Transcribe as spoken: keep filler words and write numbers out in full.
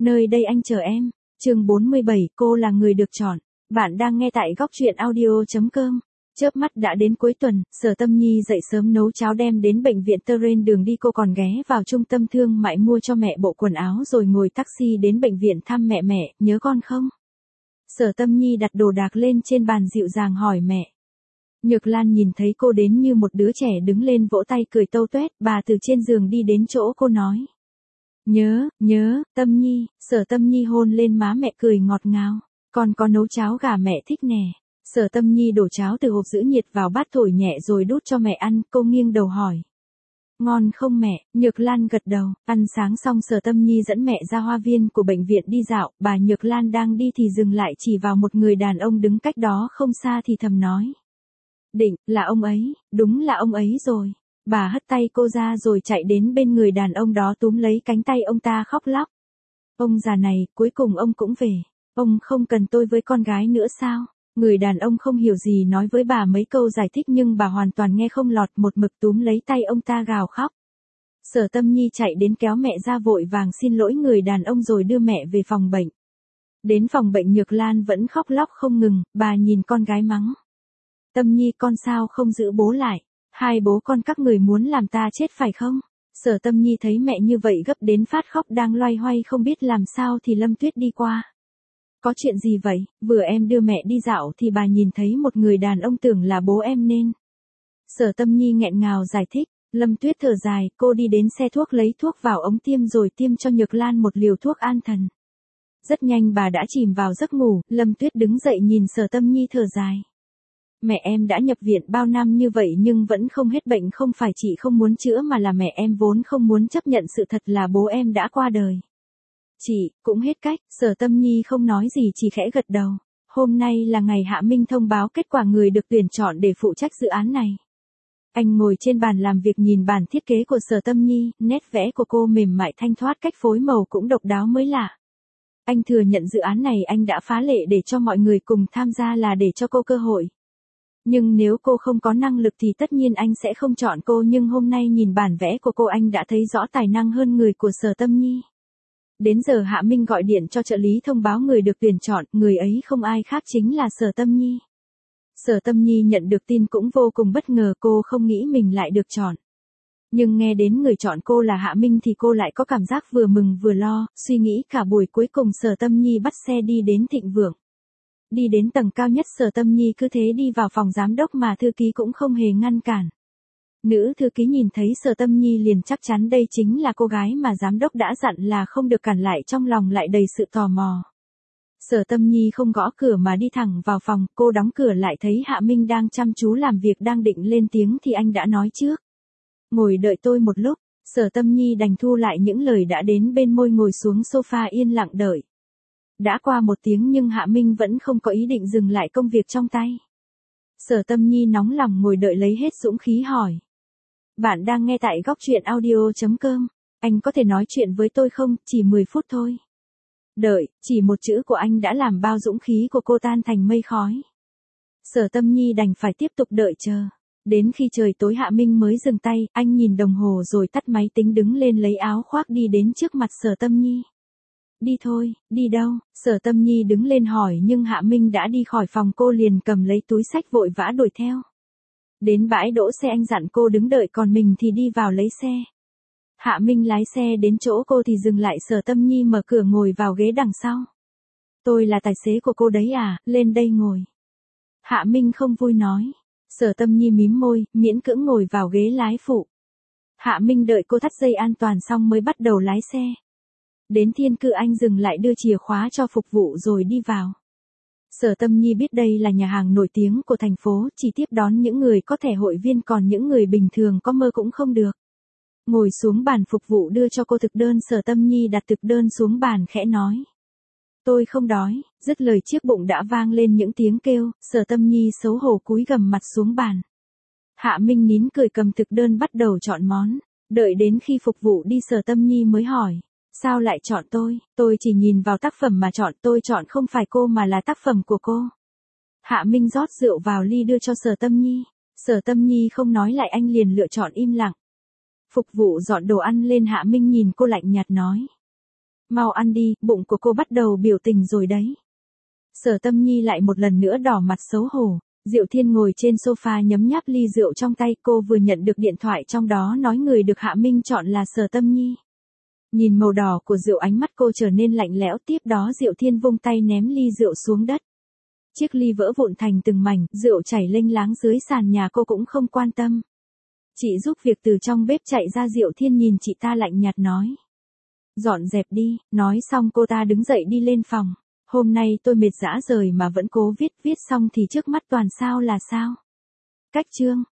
Nơi đây anh chờ em. Chương bốn mươi bảy, cô là người được chọn. Bạn đang nghe tại góc truyện audio chấm com. Chớp mắt đã đến cuối tuần, Sở Tâm Nhi dậy sớm nấu cháo đem đến bệnh viện Terrain đường đi, cô còn ghé vào trung tâm thương mại mua cho mẹ bộ quần áo rồi ngồi taxi đến bệnh viện thăm mẹ. Mẹ, nhớ con không? Sở Tâm Nhi đặt đồ đạc lên trên bàn dịu dàng hỏi mẹ. Nhược Lan nhìn thấy cô đến như một đứa trẻ đứng lên vỗ tay cười tâu tuét, bà từ trên giường đi đến chỗ cô nói. Nhớ, nhớ, Tâm Nhi. Sở Tâm Nhi hôn lên má mẹ cười ngọt ngào. Con có nấu cháo gà mẹ thích nè. Sở Tâm Nhi đổ cháo từ hộp giữ nhiệt vào bát thổi nhẹ rồi đút cho mẹ ăn, cô nghiêng đầu hỏi. Ngon không mẹ? Nhược Lan gật đầu. Ăn sáng xong Sở Tâm Nhi dẫn mẹ ra hoa viên của bệnh viện đi dạo, bà Nhược Lan đang đi thì dừng lại chỉ vào một người đàn ông đứng cách đó không xa thì thầm nói. Định, là ông ấy, đúng là ông ấy rồi. Bà hất tay cô ra rồi chạy đến bên người đàn ông đó túm lấy cánh tay ông ta khóc lóc. Ông già này, cuối cùng ông cũng về. Ông không cần tôi với con gái nữa sao? Người đàn ông không hiểu gì nói với bà mấy câu giải thích nhưng bà hoàn toàn nghe không lọt, một mực túm lấy tay ông ta gào khóc. Sở Tâm Nhi chạy đến kéo mẹ ra vội vàng xin lỗi người đàn ông rồi đưa mẹ về phòng bệnh. Đến phòng bệnh Nhược Lan vẫn khóc lóc không ngừng, bà nhìn con gái mắng. Tâm Nhi con sao không giữ bố lại? Hai bố con các người muốn làm ta chết phải không? Sở Tâm Nhi thấy mẹ như vậy gấp đến phát khóc đang loay hoay không biết làm sao thì Lâm Tuyết đi qua. Có chuyện gì vậy? Vừa em đưa mẹ đi dạo thì bà nhìn thấy một người đàn ông tưởng là bố em nên. Sở Tâm Nhi nghẹn ngào giải thích. Lâm Tuyết thở dài, cô đi đến xe thuốc lấy thuốc vào ống tiêm rồi tiêm cho Nhược Lan một liều thuốc an thần. Rất nhanh bà đã chìm vào giấc ngủ, Lâm Tuyết đứng dậy nhìn Sở Tâm Nhi thở dài. Mẹ em đã nhập viện bao năm như vậy nhưng vẫn không hết bệnh, không phải chị không muốn chữa mà là mẹ em vốn không muốn chấp nhận sự thật là bố em đã qua đời. Chị, cũng hết cách. Sở Tâm Nhi không nói gì chỉ khẽ gật đầu. Hôm nay là ngày Hạ Minh thông báo kết quả người được tuyển chọn để phụ trách dự án này. Anh ngồi trên bàn làm việc nhìn bản thiết kế của Sở Tâm Nhi, nét vẽ của cô mềm mại thanh thoát, cách phối màu cũng độc đáo mới lạ. Anh thừa nhận dự án này anh đã phá lệ để cho mọi người cùng tham gia là để cho cô cơ hội. Nhưng nếu cô không có năng lực thì tất nhiên anh sẽ không chọn cô, nhưng hôm nay nhìn bản vẽ của cô anh đã thấy rõ tài năng hơn người của Sở Tâm Nhi. Đến giờ Hạ Minh gọi điện cho trợ lý thông báo người được tuyển chọn, người ấy không ai khác chính là Sở Tâm Nhi. Sở Tâm Nhi nhận được tin cũng vô cùng bất ngờ, cô không nghĩ mình lại được chọn. Nhưng nghe đến người chọn cô là Hạ Minh thì cô lại có cảm giác vừa mừng vừa lo, suy nghĩ cả buổi cuối cùng Sở Tâm Nhi bắt xe đi đến Thịnh Vượng. Đi đến tầng cao nhất Sở Tâm Nhi cứ thế đi vào phòng giám đốc mà thư ký cũng không hề ngăn cản. Nữ thư ký nhìn thấy Sở Tâm Nhi liền chắc chắn đây chính là cô gái mà giám đốc đã dặn là không được cản lại, trong lòng lại đầy sự tò mò. Sở Tâm Nhi không gõ cửa mà đi thẳng vào phòng, cô đóng cửa lại thấy Hạ Minh đang chăm chú làm việc, đang định lên tiếng thì anh đã nói trước. Ngồi đợi tôi một lúc. Sở Tâm Nhi đành thu lại những lời đã đến bên môi, ngồi xuống sofa yên lặng đợi. Đã qua một tiếng nhưng Hạ Minh vẫn không có ý định dừng lại công việc trong tay. Sở Tâm Nhi nóng lòng ngồi đợi lấy hết dũng khí hỏi. Bạn đang nghe tại góc truyện audio chấm com. Anh có thể nói chuyện với tôi không, chỉ mười phút thôi. Đợi, chỉ một chữ của anh đã làm bao dũng khí của cô tan thành mây khói. Sở Tâm Nhi đành phải tiếp tục đợi chờ. Đến khi trời tối Hạ Minh mới dừng tay, anh nhìn đồng hồ rồi tắt máy tính, đứng lên lấy áo khoác đi đến trước mặt Sở Tâm Nhi. Đi thôi. Đi đâu? Sở Tâm Nhi đứng lên hỏi nhưng Hạ Minh đã đi khỏi phòng, cô liền cầm lấy túi xách vội vã đuổi theo. Đến bãi đỗ xe anh dặn cô đứng đợi còn mình thì đi vào lấy xe. Hạ Minh lái xe đến chỗ cô thì dừng lại, Sở Tâm Nhi mở cửa ngồi vào ghế đằng sau. Tôi là tài xế của cô đấy à, lên đây ngồi. Hạ Minh không vui nói. Sở Tâm Nhi mím môi, miễn cưỡng ngồi vào ghế lái phụ. Hạ Minh đợi cô thắt dây an toàn xong mới bắt đầu lái xe. Đến Thiên Cư anh dừng lại đưa chìa khóa cho phục vụ rồi đi vào. Sở Tâm Nhi biết đây là nhà hàng nổi tiếng của thành phố, chỉ tiếp đón những người có thẻ hội viên, còn những người bình thường có mơ cũng không được. Ngồi xuống bàn, phục vụ đưa cho cô thực đơn, Sở Tâm Nhi đặt thực đơn xuống bàn khẽ nói. Tôi không đói. Dứt lời chiếc bụng đã vang lên những tiếng kêu, Sở Tâm Nhi xấu hổ cúi gằm mặt xuống bàn. Hạ Minh nín cười cầm thực đơn bắt đầu chọn món. Đợi đến khi phục vụ đi Sở Tâm Nhi mới hỏi. Sao lại chọn tôi? Tôi chỉ nhìn vào tác phẩm mà chọn, tôi chọn không phải cô mà là tác phẩm của cô. Hạ Minh rót rượu vào ly đưa cho Sở Tâm Nhi. Sở Tâm Nhi không nói lại, anh liền lựa chọn im lặng. Phục vụ dọn đồ ăn lên, Hạ Minh nhìn cô lạnh nhạt nói. Mau ăn đi, bụng của cô bắt đầu biểu tình rồi đấy. Sở Tâm Nhi lại một lần nữa đỏ mặt xấu hổ. Diệu Thiên ngồi trên sofa nhấm nháp ly rượu trong tay, cô vừa nhận được điện thoại trong đó nói người được Hạ Minh chọn là Sở Tâm Nhi. Nhìn màu đỏ của rượu ánh mắt cô trở nên lạnh lẽo, tiếp đó Diệu Thiên vung tay ném ly rượu xuống đất. Chiếc ly vỡ vụn thành từng mảnh, rượu chảy lênh láng dưới sàn nhà, cô cũng không quan tâm. Chị giúp việc từ trong bếp chạy ra, Diệu Thiên nhìn chị ta lạnh nhạt nói. Dọn dẹp đi, nói xong cô ta đứng dậy đi lên phòng. Hôm nay tôi mệt rã rời mà vẫn cố viết, viết xong thì trước mắt toàn sao là sao. Cách chương.